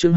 Chương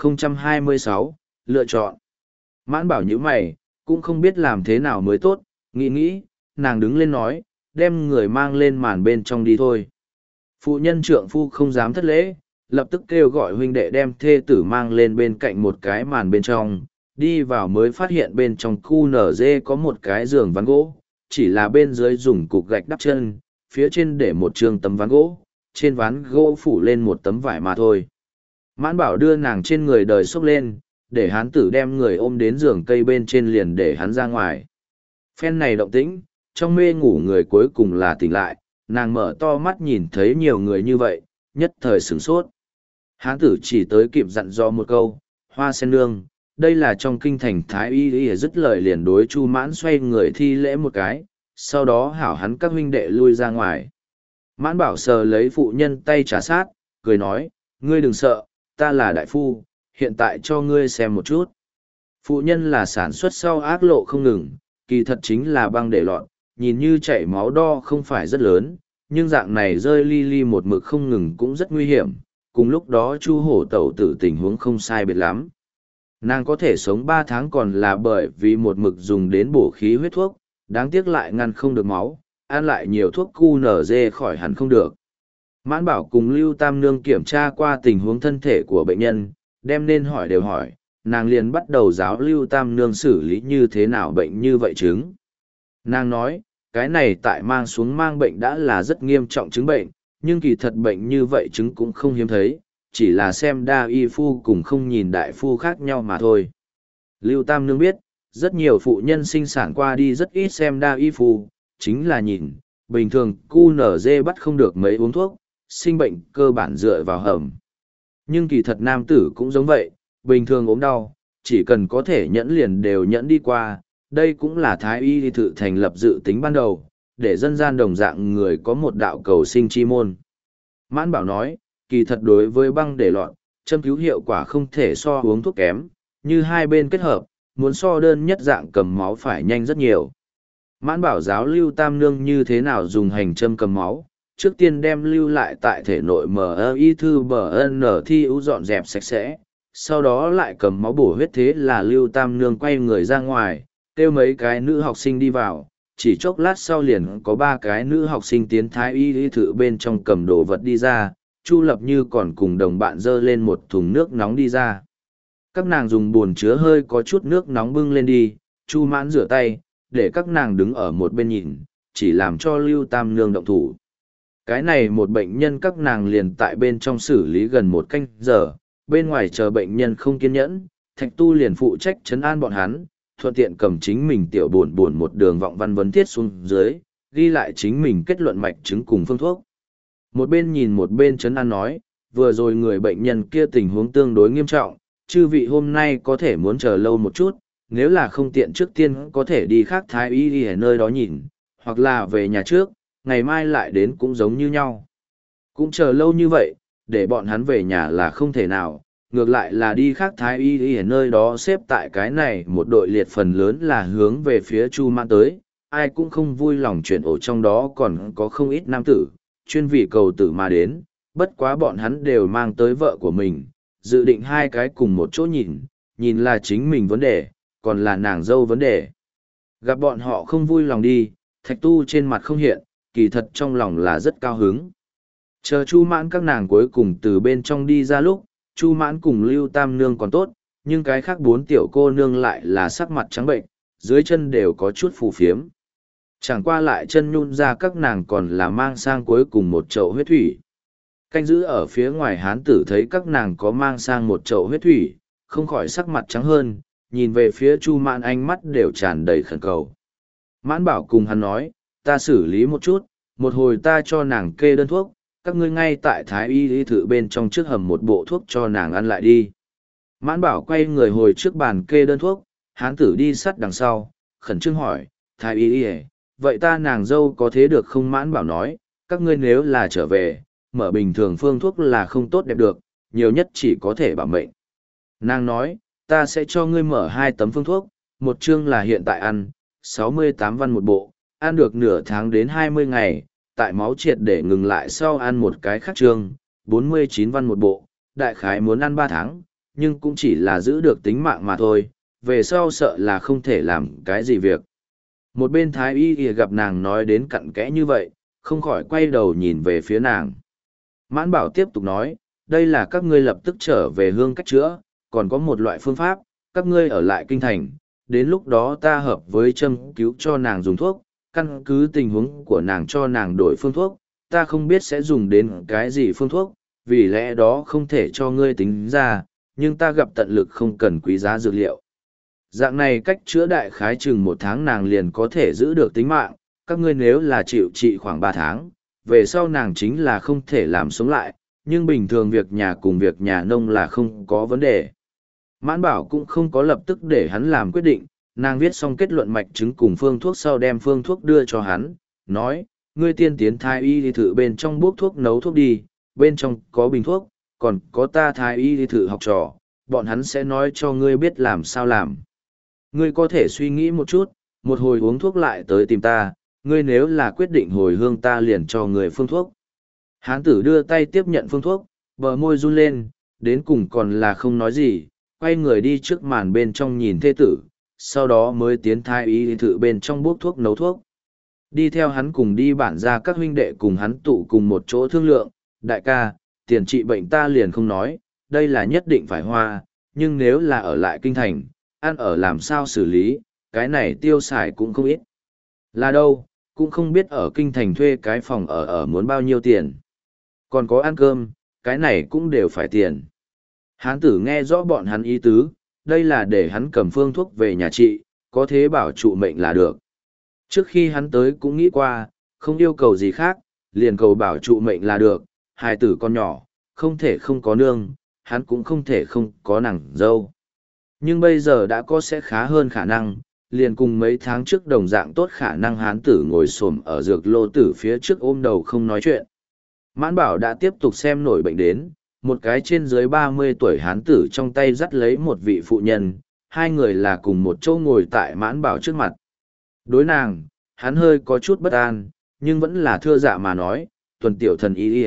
2026, lựa chọn. Mãn bảo như mày, cũng không biết làm thế nào mới tốt, nghĩ, nàng đứng lên nói, đem người mang lên màn bên trong đi thôi. Phụ nhân trượng phu không dám thất lễ, lập tức kêu gọi huynh đệ đem thê tử mang lên bên cạnh một cái màn bên trong, đi vào mới phát hiện bên trong khu nở dê có một cái giường ván gỗ, chỉ là bên dưới dùng cục gạch đắp chân, phía trên để một trường tấm ván gỗ, trên ván gỗ phủ lên một tấm vải mà thôi. Mãn bảo đưa nàng trên người đời xốc lên, để hán tử đem người ôm đến giường cây bên trên liền để hắn ra ngoài. Phen này động tĩnh, trong mê ngủ người cuối cùng là tỉnh lại, nàng mở to mắt nhìn thấy nhiều người như vậy, nhất thời sửng sốt. Hán tử chỉ tới kịp dặn dò một câu, Hoa sen nương, đây là trong kinh thành thái y dứt lời liền đối Chu Mãn xoay người thi lễ một cái, sau đó hảo hắn các huynh đệ lui ra ngoài. Mãn bảo sờ lấy phụ nhân tay trả sát, cười nói, ngươi đừng sợ, ta là đại phu, hiện tại cho ngươi xem một chút. Phụ nhân là sản xuất sau ác lộ không ngừng, kỳ thật chính là băng để lọt, nhìn như chảy máu đo không phải rất lớn, nhưng dạng này rơi li li một mực không ngừng cũng rất nguy hiểm, cùng lúc đó Chu hổ tẩu tử tình huống không sai biệt lắm. Nàng có thể sống 3 tháng còn là bởi vì một mực dùng đến bổ khí huyết thuốc, đáng tiếc lại ngăn không được máu, ăn lại nhiều thuốc cu nở dê khỏi hẳn không được. Mãn bảo cùng Lưu Tam Nương kiểm tra qua tình huống thân thể của bệnh nhân, đem nên hỏi đều hỏi, nàng liền bắt đầu giáo Lưu Tam Nương xử lý như thế nào bệnh như vậy chứng. Nàng nói, cái này tại mang xuống mang bệnh đã là rất nghiêm trọng chứng bệnh, nhưng kỳ thật bệnh như vậy chứng cũng không hiếm thấy, chỉ là xem đa y phu cùng không nhìn đại phu khác nhau mà thôi. Lưu Tam Nương biết, rất nhiều phụ nhân sinh sản qua đi rất ít xem đa y phu, chính là nhìn, bình thường cu nở dê bắt không được mấy uống thuốc, sinh bệnh cơ bản dựa vào hầm. Nhưng kỳ thật nam tử cũng giống vậy, bình thường ốm đau, chỉ cần có thể nhẫn liền đều nhẫn đi qua, đây cũng là thái y thự thành lập dự tính ban đầu, để dân gian đồng dạng người có một đạo cầu sinh chi môn. Mãn bảo nói, kỳ thật đối với băng để lọt, châm cứu hiệu quả không thể so uống thuốc kém, như hai bên kết hợp, muốn so đơn nhất dạng cầm máu phải nhanh rất nhiều. Mãn bảo giáo Lưu Tam Nương như thế nào dùng hành châm cầm máu, trước tiên đem lưu lại tại thể nội MI thư BN thi ưu dọn dẹp sạch sẽ, sau đó lại cầm máu bổ huyết thế là Lưu Tam Nương quay người ra ngoài, kêu mấy cái nữ học sinh đi vào, chỉ chốc lát sau liền có 3 cái nữ học sinh tiến thái y thự bên trong cầm đồ vật đi ra, Chu Lập Như còn cùng đồng bạn dơ lên một thùng nước nóng đi ra. Các nàng dùng bồn chứa hơi có chút nước nóng bưng lên đi, Chu Mãn rửa tay, để các nàng đứng ở một bên nhìn, chỉ làm cho Lưu Tam Nương động thủ. Cái này một bệnh nhân các nàng liền tại bên trong xử lý gần 1 canh giờ, bên ngoài chờ bệnh nhân không kiên nhẫn, Thạch Tu liền phụ trách trấn an bọn hắn, thuận tiện cầm chính mình tiểu buồn một đường vọng văn vấn thiết xuống dưới, ghi lại chính mình kết luận mạch chứng cùng phương thuốc. Một bên nhìn một bên trấn an nói, vừa rồi người bệnh nhân kia tình huống tương đối nghiêm trọng, chư vị hôm nay có thể muốn chờ lâu một chút, nếu là không tiện trước tiên có thể đi khác thái y đi ở nơi đó nhìn, hoặc là về nhà trước, ngày mai lại đến cũng giống như nhau. Cũng chờ lâu như vậy, để bọn hắn về nhà là không thể nào, ngược lại là đi khác thái y đi ở nơi đó xếp tại cái này một đội liệt phần lớn là hướng về phía Chu Mãn tới, ai cũng không vui lòng chuyển ổ trong đó còn có không ít nam tử, chuyên vì cầu tử mà đến, bất quá bọn hắn đều mang tới vợ của mình, dự định 2 cái cùng một chỗ nhìn là chính mình vấn đề, còn là nàng dâu vấn đề. Gặp bọn họ không vui lòng đi, Thạch Tu trên mặt không hiện, kỳ thật trong lòng là rất cao hứng. Chờ Chu Mãn các nàng cuối cùng từ bên trong đi ra lúc, Chu Mãn cùng Lưu Tam Nương còn tốt, nhưng cái khác 4 tiểu cô nương lại là sắc mặt trắng bệnh, dưới chân đều có chút phù phiếm. Chẳng qua lại chân nhún ra các nàng còn là mang sang cuối cùng một chậu huyết thủy. Canh giữ ở phía ngoài hán tử thấy các nàng có mang sang một chậu huyết thủy, không khỏi sắc mặt trắng hơn, nhìn về phía Chu Mãn ánh mắt đều tràn đầy khẩn cầu. Mãn bảo cùng hắn nói, ta xử lý một chút, một hồi ta cho nàng kê đơn thuốc, các ngươi ngay tại thái y thự bên trong trước hầm một bộ thuốc cho nàng ăn lại đi. Mãn bảo quay người hồi trước bàn kê đơn thuốc, hán tử đi sát đằng sau, khẩn trương hỏi, thái y vậy ta nàng dâu có thế được không? Mãn bảo nói, các ngươi nếu là trở về, mở bình thường phương thuốc là không tốt đẹp được, nhiều nhất chỉ có thể bảo mệnh. Nàng nói, ta sẽ cho ngươi mở 2 tấm phương thuốc, một chương là hiện tại ăn, 68 văn một bộ, ăn được nửa tháng đến 20 ngày, tại máu triệt để ngừng lại sau ăn một cái khác chương, 49 văn một bộ, đại khái muốn ăn 3 tháng, nhưng cũng chỉ là giữ được tính mạng mà thôi, về sau sợ là không thể làm cái gì việc. Một bên thái y thì gặp nàng nói đến cặn kẽ như vậy, không khỏi quay đầu nhìn về phía nàng. Mãn Bảo tiếp tục nói, đây là các ngươi lập tức trở về hương cách chữa, còn có một loại phương pháp, các ngươi ở lại kinh thành, đến lúc đó ta hợp với châm cứu cho nàng dùng thuốc, căn cứ tình huống của nàng cho nàng đổi phương thuốc, ta không biết sẽ dùng đến cái gì phương thuốc, vì lẽ đó không thể cho ngươi tính ra, nhưng ta gặp tận lực không cần quý giá dược liệu. Dạng này cách chữa đại khái chừng 1 tháng nàng liền có thể giữ được tính mạng, các ngươi nếu là chịu trị khoảng 3 tháng, về sau nàng chính là không thể làm sống lại, nhưng bình thường việc nhà cùng việc nhà nông là không có vấn đề. Mãn Bảo cũng không có lập tức để hắn làm quyết định, nàng viết xong kết luận mạch chứng cùng phương thuốc sau đem phương thuốc đưa cho hắn, nói, ngươi tiên tiến thái y đi thử bên trong bốc thuốc nấu thuốc đi, bên trong có bình thuốc, còn có ta thái y đi thử học trò, bọn hắn sẽ nói cho ngươi biết làm sao làm. Ngươi có thể suy nghĩ một chút, một hồi uống thuốc lại tới tìm ta, ngươi nếu là quyết định hồi hương ta liền cho người phương thuốc. Hán tử đưa tay tiếp nhận phương thuốc, bờ môi run lên, đến cùng còn là không nói gì, quay người đi trước màn bên trong nhìn thê tử, sau đó mới tiến thái y thử bên trong bốc thuốc nấu thuốc. Đi theo hắn cùng đi bản ra các huynh đệ cùng hắn tụ cùng một chỗ thương lượng, đại ca, tiền trị bệnh ta liền không nói, đây là nhất định phải hoa, nhưng nếu là ở lại kinh thành, ăn ở làm sao xử lý, cái này tiêu xài cũng không ít. Là đâu, cũng không biết ở kinh thành thuê cái phòng ở muốn bao nhiêu tiền. Còn có ăn cơm, cái này cũng đều phải tiền. Hán tử nghe rõ bọn hắn ý tứ, đây là để hắn cầm phương thuốc về nhà trị, có thế bảo trụ mệnh là được. Trước khi hắn tới cũng nghĩ qua, không yêu cầu gì khác, liền cầu bảo trụ mệnh là được, hài tử con nhỏ, không thể không có nương, hắn cũng không thể không có nàng dâu. Nhưng bây giờ đã có sẽ khá hơn khả năng, liền cùng mấy tháng trước đồng dạng tốt khả năng hán tử ngồi xổm ở dược lô tử phía trước ôm đầu không nói chuyện. Mãn Bảo đã tiếp tục xem nổi bệnh đến, một cái trên dưới 30 tuổi hán tử trong tay dắt lấy một vị phụ nhân, hai người là cùng một chỗ ngồi tại Mãn Bảo trước mặt. Đối nàng, hắn hơi có chút bất an, nhưng vẫn là thưa dạ mà nói, tuần tiểu thần y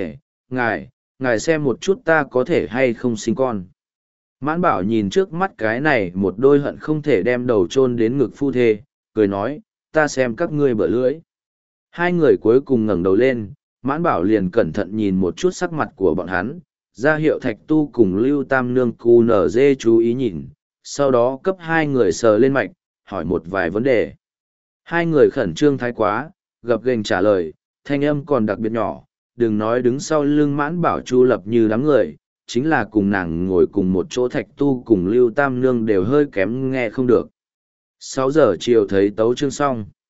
ngài xem một chút ta có thể hay không sinh con. Mãn Bảo nhìn trước mắt cái này một đôi hận không thể đem đầu chôn đến ngực phu thê, cười nói, ta xem các ngươi bở lưỡi. Hai người cuối cùng ngẩng đầu lên, Mãn Bảo liền cẩn thận nhìn một chút sắc mặt của bọn hắn, ra hiệu Thạch Tu cùng Lưu Tam Nương cu nở dê chú ý nhìn, sau đó cấp hai người sờ lên mạch, hỏi một vài vấn đề. Hai người khẩn trương thái quá, gập ghềnh trả lời, thanh âm còn đặc biệt nhỏ, đừng nói đứng sau lưng Mãn Bảo Chu Lập như đám người, chính là cùng nàng ngồi cùng một chỗ Thạch Tu cùng Lưu Tam Nương đều hơi kém nghe không được. 6 giờ chiều thấy tấu chương xong.